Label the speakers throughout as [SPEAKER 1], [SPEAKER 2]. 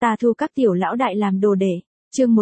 [SPEAKER 1] Ta thu các tiểu lão đại làm đồ đệ. Chương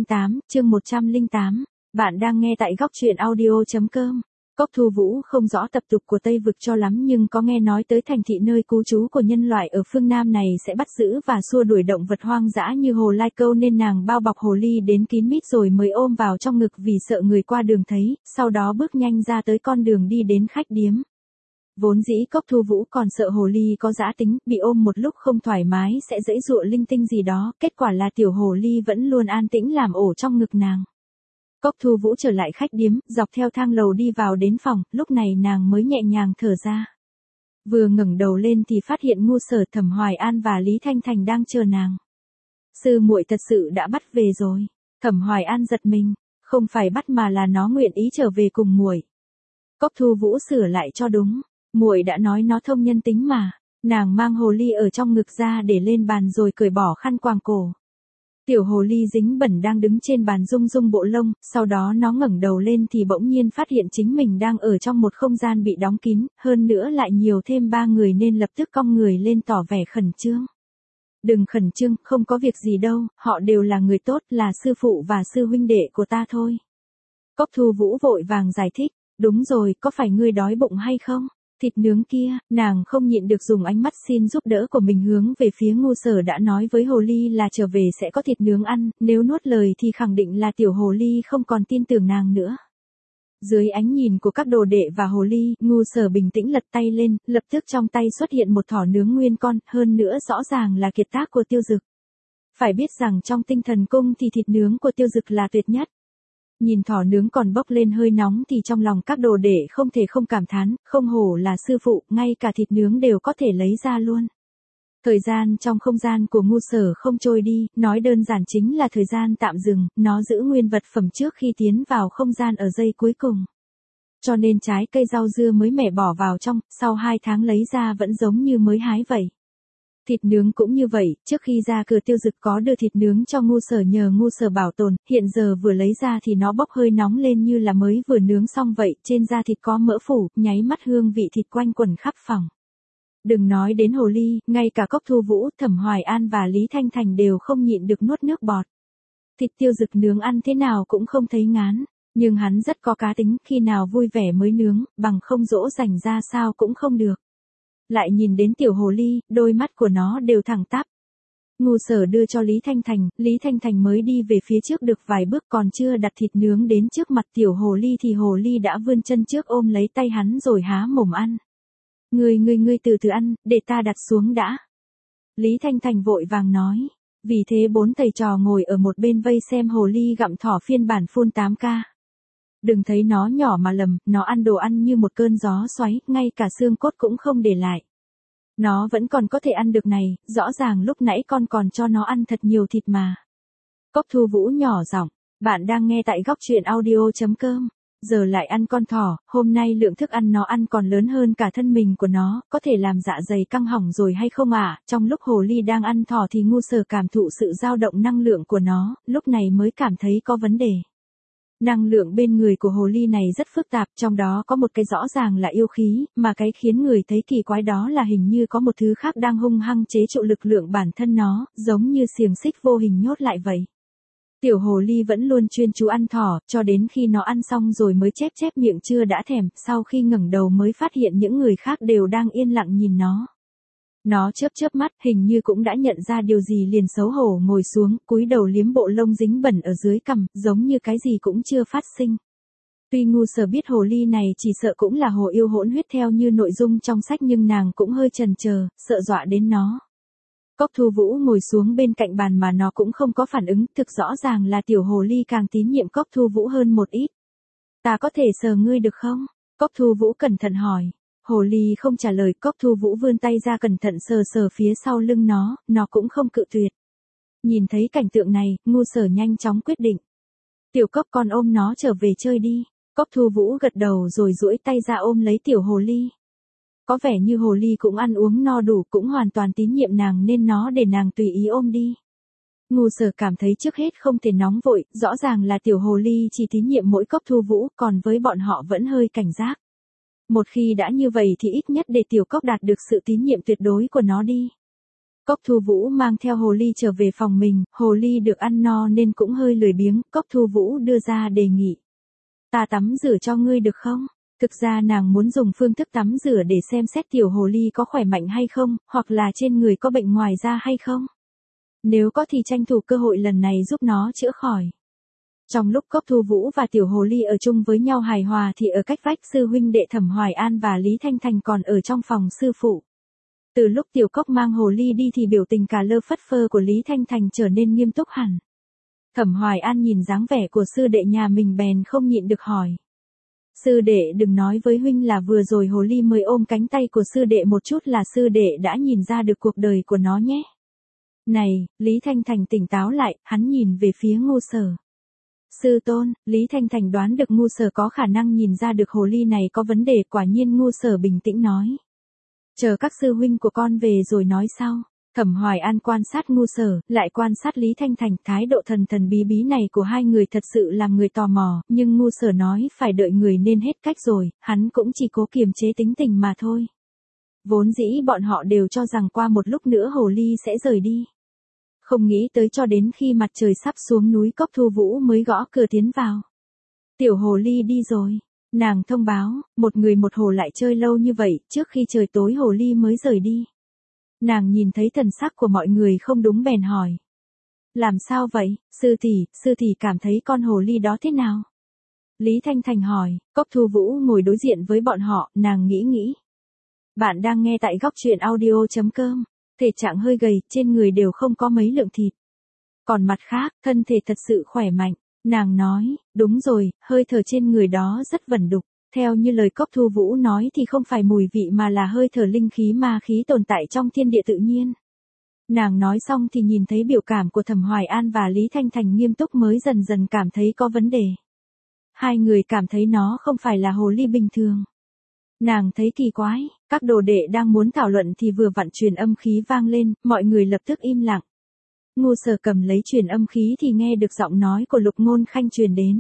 [SPEAKER 1] 108. Bạn đang nghe tại góc truyện audio.com. Cốc Thu Vũ không rõ tập tục của Tây Vực cho lắm nhưng có nghe nói tới thành thị nơi cư trú của nhân loại ở phương Nam này sẽ bắt giữ và xua đuổi động vật hoang dã như hồ lai câu nên nàng bao bọc hồ ly đến kín mít rồi mới ôm vào trong ngực vì sợ người qua đường thấy, sau đó bước nhanh ra tới con đường đi đến khách điếm. Vốn dĩ Cốc Thu Vũ còn sợ hồ ly có dã tính, bị ôm một lúc không thoải mái sẽ giãy giụa linh tinh gì đó, kết quả là tiểu hồ ly vẫn luôn an tĩnh làm ổ trong ngực nàng. Cốc Thu Vũ trở lại khách điếm, dọc theo thang lầu đi vào đến phòng, lúc này nàng mới nhẹ nhàng thở ra. Vừa ngẩng đầu lên thì phát hiện Ngu Sở, Thẩm Hoài An và Lý Thanh Thành đang chờ nàng. Sư muội thật sự đã bắt về rồi. Thẩm Hoài An giật mình, không phải bắt mà là nó nguyện ý trở về cùng muội. Cốc Thu Vũ sửa lại cho đúng, muội đã nói nó thông nhân tính mà. Nàng mang hồ ly ở trong ngực ra để lên bàn rồi cởi bỏ khăn quàng cổ. Tiểu hồ ly dính bẩn đang đứng trên bàn rung rung bộ lông, sau đó nó ngẩng đầu lên thì bỗng nhiên phát hiện chính mình đang ở trong một không gian bị đóng kín, hơn nữa lại nhiều thêm 3 người nên lập tức cong người lên tỏ vẻ khẩn trương. Đừng khẩn trương, không có việc gì đâu, họ đều là người tốt, là sư phụ và sư huynh đệ của ta thôi. Cốc Thu Vũ vội vàng giải thích, đúng rồi, có phải ngươi đói bụng hay không? Thịt nướng kia, nàng không nhịn được dùng ánh mắt xin giúp đỡ của mình hướng về phía Ngu Sở đã nói với hồ ly là trở về sẽ có thịt nướng ăn, nếu nuốt lời thì khẳng định là tiểu hồ ly không còn tin tưởng nàng nữa. Dưới ánh nhìn của các đồ đệ và hồ ly, Ngu Sở bình tĩnh lật tay lên, lập tức trong tay xuất hiện một thỏ nướng nguyên con, hơn nữa rõ ràng là kiệt tác của Tiêu Dực. Phải biết rằng trong Tinh Thần Cung thì thịt nướng của Tiêu Dực là tuyệt nhất. Nhìn thỏ nướng còn bốc lên hơi nóng thì trong lòng các đồ đệ không thể không cảm thán, không hổ là sư phụ, ngay cả thịt nướng đều có thể lấy ra luôn. Thời gian trong không gian của Ngu Sở không trôi đi, nói đơn giản chính là thời gian tạm dừng, nó giữ nguyên vật phẩm trước khi tiến vào không gian ở giây cuối cùng. Cho nên trái cây rau dưa mới mẻ bỏ vào trong, sau 2 tháng lấy ra vẫn giống như mới hái vậy. Thịt nướng cũng như vậy, trước khi ra cửa Tiêu Dực có đưa thịt nướng cho Ngu Sở nhờ Ngu Sở bảo tồn, hiện giờ vừa lấy ra thì nó bốc hơi nóng lên như là mới vừa nướng xong vậy, trên da thịt có mỡ phủ, nháy mắt hương vị thịt quanh quẩn khắp phòng. Đừng nói đến hồ ly, ngay cả Cốc Thu Vũ, Thẩm Hoài An và Lý Thanh Thành đều không nhịn được nuốt nước bọt. Thịt Tiêu Dực nướng ăn thế nào cũng không thấy ngán, nhưng hắn rất có cá tính, khi nào vui vẻ mới nướng, bằng không dỗ dành ra sao cũng không được. Lại nhìn đến tiểu hồ ly, đôi mắt của nó đều thẳng tắp. Ngu Sở đưa cho Lý Thanh Thành mới đi về phía trước được vài bước còn chưa đặt thịt nướng đến trước mặt tiểu hồ ly thì hồ ly đã vươn chân trước ôm lấy tay hắn rồi há mồm ăn. Ngươi từ từ ăn, để ta đặt xuống đã. Lý Thanh Thành vội vàng nói. Vì thế 4 thầy trò ngồi ở một bên vây xem hồ ly gặm thỏ phiên bản full 8K. Đừng thấy nó nhỏ mà lầm, nó ăn đồ ăn như một cơn gió xoáy, ngay cả xương cốt cũng không để lại. Nó vẫn còn có thể ăn được này, rõ ràng lúc nãy con còn cho nó ăn thật nhiều thịt mà. Cốc Thu Vũ nhỏ giọng, bạn đang nghe tại góc truyện audio.com. Giờ lại ăn con thỏ, hôm nay lượng thức ăn nó ăn còn lớn hơn cả thân mình của nó, có thể làm dạ dày căng hỏng rồi hay không ạ? Trong lúc hồ ly đang ăn thỏ thì Ngu Sở cảm thụ sự dao động năng lượng của nó, lúc này mới cảm thấy có vấn đề. Năng lượng bên người của hồ ly này rất phức tạp, trong đó có một cái rõ ràng là yêu khí, mà cái khiến người thấy kỳ quái đó là hình như có một thứ khác đang hung hăng chế trụ lực lượng bản thân nó, giống như xiềng xích vô hình nhốt lại vậy. Tiểu hồ ly vẫn luôn chuyên chú ăn thỏ, cho đến khi nó ăn xong rồi mới chép miệng chưa đã thèm, sau khi ngẩng đầu mới phát hiện những người khác đều đang yên lặng nhìn nó. Nó chớp mắt, hình như cũng đã nhận ra điều gì liền xấu hổ ngồi xuống, cúi đầu liếm bộ lông dính bẩn ở dưới cằm, giống như cái gì cũng chưa phát sinh. Tuy Ngu Sở biết hồ ly này chỉ sợ cũng là hồ yêu hỗn huyết theo như nội dung trong sách nhưng nàng cũng hơi chần chờ, sợ dọa đến nó. Cốc Thu Vũ ngồi xuống bên cạnh bàn mà nó cũng không có phản ứng, thực rõ ràng là tiểu hồ ly càng tín nhiệm Cốc Thu Vũ hơn một ít. Ta có thể sờ ngươi được không? Cốc Thu Vũ cẩn thận hỏi. Hồ ly không trả lời, Cốc Thu Vũ vươn tay ra cẩn thận sờ phía sau lưng nó cũng không cự tuyệt. Nhìn thấy cảnh tượng này, Ngu Sở nhanh chóng quyết định. Tiểu Cốc con ôm nó trở về chơi đi. Cốc Thu Vũ gật đầu rồi duỗi tay ra ôm lấy tiểu hồ ly. Có vẻ như hồ ly cũng ăn uống no đủ, cũng hoàn toàn tín nhiệm nàng nên nó để nàng tùy ý ôm đi. Ngu Sở cảm thấy trước hết không thể nóng vội, rõ ràng là tiểu hồ ly chỉ tín nhiệm mỗi Cốc Thu Vũ, còn với bọn họ vẫn hơi cảnh giác. Một khi đã như vậy thì ít nhất để tiểu Cốc đạt được sự tín nhiệm tuyệt đối của nó đi. Cốc Thu Vũ mang theo hồ ly trở về phòng mình, hồ ly được ăn no nên cũng hơi lười biếng, Cốc Thu Vũ đưa ra đề nghị. Ta tắm rửa cho ngươi được không? Thực ra nàng muốn dùng phương thức tắm rửa để xem xét tiểu hồ ly có khỏe mạnh hay không, hoặc là trên người có bệnh ngoài da hay không. Nếu có thì tranh thủ cơ hội lần này giúp nó chữa khỏi. Trong lúc Cốc Thu Vũ và tiểu hồ ly ở chung với nhau hài hòa thì ở cách vách sư huynh đệ Thẩm Hoài An và Lý Thanh Thành còn ở trong phòng sư phụ. Từ lúc tiểu Cốc mang hồ ly đi thì biểu tình cả lơ phất phơ của Lý Thanh Thành trở nên nghiêm túc hẳn. Thẩm Hoài An nhìn dáng vẻ của sư đệ nhà mình bèn không nhịn được hỏi. Sư đệ đừng nói với huynh là vừa rồi hồ ly mới ôm cánh tay của sư đệ một chút là sư đệ đã nhìn ra được cuộc đời của nó nhé. Này, Lý Thanh Thành tỉnh táo lại, hắn nhìn về phía Ngu Sở. Sư tôn, Lý Thanh Thành đoán được Ngu Sở có khả năng nhìn ra được hồ ly này có vấn đề, quả nhiên Ngu Sở bình tĩnh nói. Chờ các sư huynh của con về rồi nói sau. Thẩm Hoài An quan sát Ngu Sở, lại quan sát Lý Thanh Thành, thái độ thần thần bí bí này của hai người thật sự làm người tò mò, nhưng Ngu Sở nói phải đợi người nên hết cách rồi, hắn cũng chỉ cố kiềm chế tính tình mà thôi. Vốn dĩ bọn họ đều cho rằng qua một lúc nữa hồ ly sẽ rời đi. Không nghĩ tới cho đến khi mặt trời sắp xuống núi Cốc Thu Vũ mới gõ cửa tiến vào. Tiểu hồ ly đi rồi. Nàng thông báo, một người một hồ lại chơi lâu như vậy, trước khi trời tối hồ ly mới rời đi. Nàng nhìn thấy thần sắc của mọi người không đúng bèn hỏi. Làm sao vậy, sư tỷ cảm thấy con hồ ly đó thế nào? Lý Thanh Thành hỏi, Cốc Thu Vũ ngồi đối diện với bọn họ, nàng nghĩ. Bạn đang nghe tại góc truyện audio.com, thể trạng hơi gầy, trên người đều không có mấy lượng thịt. Còn mặt khác, thân thể thật sự khỏe mạnh. Nàng nói, đúng rồi, hơi thở trên người đó rất vẩn đục. Theo như lời Cốc Thu Vũ nói thì không phải mùi vị mà là hơi thở linh khí ma khí tồn tại trong thiên địa tự nhiên. Nàng nói xong thì nhìn thấy biểu cảm của Thẩm Hoài An và Lý Thanh Thành nghiêm túc mới dần dần cảm thấy có vấn đề. Hai người cảm thấy nó không phải là hồ ly bình thường. Nàng thấy kỳ quái, các đồ đệ đang muốn thảo luận thì vừa vặn truyền âm khí vang lên, mọi người lập tức im lặng. Ngu Sở cầm lấy truyền âm khí thì nghe được giọng nói của Lục Ngôn Khanh truyền đến.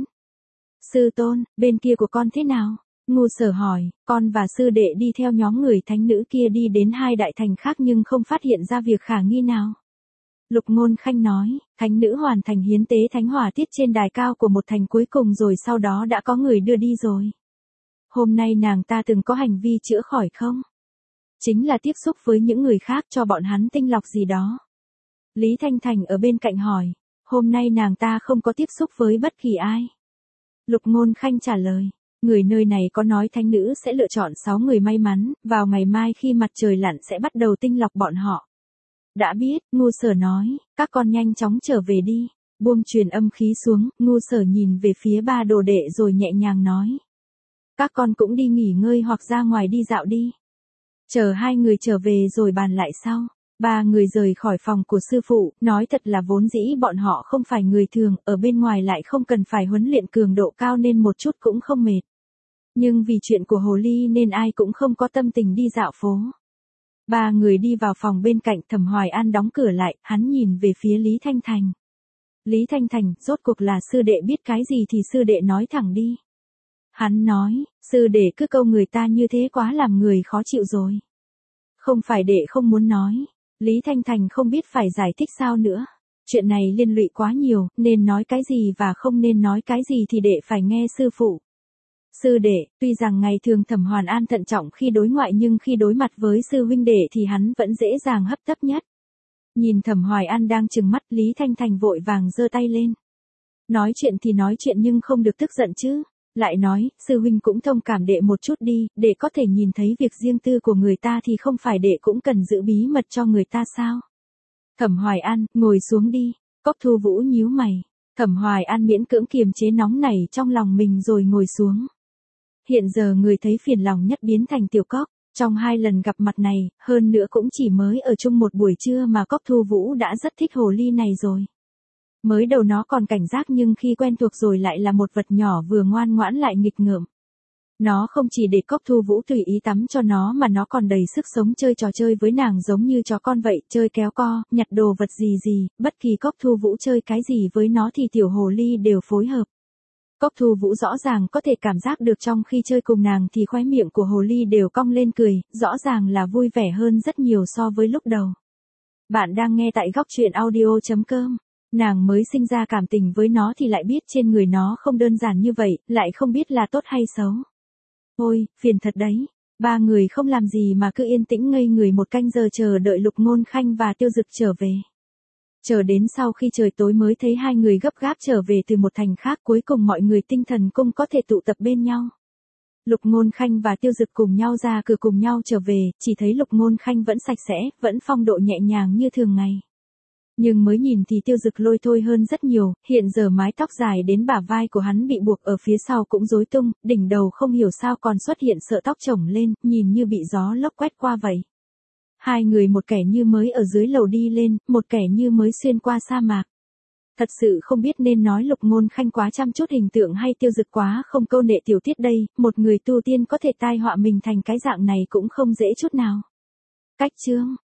[SPEAKER 1] Sư tôn, bên kia của con thế nào? Ngu Sở hỏi, con và sư đệ đi theo nhóm người thánh nữ kia đi đến hai đại thành khác nhưng không phát hiện ra việc khả nghi nào. Lục Ngôn Khanh nói, thánh nữ hoàn thành hiến tế thánh hỏa tiết trên đài cao của một thành cuối cùng rồi sau đó đã có người đưa đi rồi. Hôm nay nàng ta từng có hành vi chữa khỏi không? Chính là tiếp xúc với những người khác cho bọn hắn tinh lọc gì đó. Lý Thanh Thành ở bên cạnh hỏi, hôm nay nàng ta không có tiếp xúc với bất kỳ ai. Lục Ngôn Khanh trả lời, người nơi này có nói thánh nữ sẽ lựa chọn 6 người may mắn, vào ngày mai khi mặt trời lặn sẽ bắt đầu tinh lọc bọn họ. Đã biết, Ngu Sở nói, các con nhanh chóng trở về đi. Buông truyền âm khí xuống, Ngu Sở nhìn về phía ba đồ đệ rồi nhẹ nhàng nói. Các con cũng đi nghỉ ngơi hoặc ra ngoài đi dạo đi. Chờ hai người trở về rồi bàn lại sau. Ba người rời khỏi phòng của sư phụ, nói thật là vốn dĩ bọn họ không phải người thường, ở bên ngoài lại không cần phải huấn luyện cường độ cao nên một chút cũng không mệt. Nhưng vì chuyện của hồ ly nên ai cũng không có tâm tình đi dạo phố. Ba người đi vào phòng bên cạnh, Thẩm Hoài An đóng cửa lại, hắn nhìn về phía Lý Thanh Thành. Lý Thanh Thành, rốt cuộc là sư đệ biết cái gì thì sư đệ nói thẳng đi. Hắn nói, sư đệ cứ câu người ta như thế quá làm người khó chịu rồi. Không phải đệ không muốn nói. Lý Thanh Thành không biết phải giải thích sao nữa. Chuyện này liên lụy quá nhiều, nên nói cái gì và không nên nói cái gì thì đệ phải nghe sư phụ. Sư đệ, tuy rằng ngày thường Thẩm Hoài An thận trọng khi đối ngoại nhưng khi đối mặt với sư huynh đệ thì hắn vẫn dễ dàng hấp tấp nhất. Nhìn Thẩm Hoài An đang trừng mắt, Lý Thanh Thành vội vàng giơ tay lên. Nói chuyện thì nói chuyện nhưng không được tức giận chứ. Lại nói, sư huynh cũng thông cảm đệ một chút đi, đệ có thể nhìn thấy việc riêng tư của người ta thì không phải đệ cũng cần giữ bí mật cho người ta sao? Thẩm Hoài An, ngồi xuống đi. Cốc Thu Vũ nhíu mày. Thẩm Hoài An miễn cưỡng kiềm chế nóng nảy trong lòng mình rồi ngồi xuống. Hiện giờ người thấy phiền lòng nhất biến thành Tiểu Cốc. Trong 2 lần gặp mặt này, hơn nữa cũng chỉ mới ở chung một buổi trưa mà Cốc Thu Vũ đã rất thích hồ ly này rồi. Mới đầu nó còn cảnh giác nhưng khi quen thuộc rồi lại là một vật nhỏ vừa ngoan ngoãn lại nghịch ngợm. Nó không chỉ để Cốc Thu Vũ tùy ý tắm cho nó mà nó còn đầy sức sống chơi trò chơi với nàng giống như chó con vậy, chơi kéo co, nhặt đồ vật gì, bất kỳ Cốc Thu Vũ chơi cái gì với nó thì tiểu hồ ly đều phối hợp. Cốc Thu Vũ rõ ràng có thể cảm giác được trong khi chơi cùng nàng thì khóe miệng của hồ ly đều cong lên cười, rõ ràng là vui vẻ hơn rất nhiều so với lúc đầu. Bạn đang nghe tại góc truyện audio.com. Nàng mới sinh ra cảm tình với nó thì lại biết trên người nó không đơn giản như vậy, lại không biết là tốt hay xấu. Ôi, phiền thật đấy. Ba người không làm gì mà cứ yên tĩnh ngây người một canh giờ chờ đợi Lục Ngôn Khanh và Tiêu Dực trở về. Chờ đến sau khi trời tối mới thấy hai người gấp gáp trở về từ một thành khác, cuối cùng mọi người tinh thần cung có thể tụ tập bên nhau. Lục Ngôn Khanh và Tiêu Dực cùng nhau ra cửa cùng nhau trở về, chỉ thấy Lục Ngôn Khanh vẫn sạch sẽ, vẫn phong độ nhẹ nhàng như thường ngày. Nhưng mới nhìn thì Tiêu Dực lôi thôi hơn rất nhiều, hiện giờ mái tóc dài đến bả vai của hắn bị buộc ở phía sau cũng rối tung, đỉnh đầu không hiểu sao còn xuất hiện sợi tóc chổng lên, nhìn như bị gió lốc quét qua vậy. Hai người một kẻ như mới ở dưới lầu đi lên, một kẻ như mới xuyên qua sa mạc. Thật sự không biết nên nói Lục Ngôn Khanh quá chăm chút hình tượng hay Tiêu Dực quá không câu nệ tiểu tiết đây, một người tu tiên có thể tai họa mình thành cái dạng này cũng không dễ chút nào. Cách chương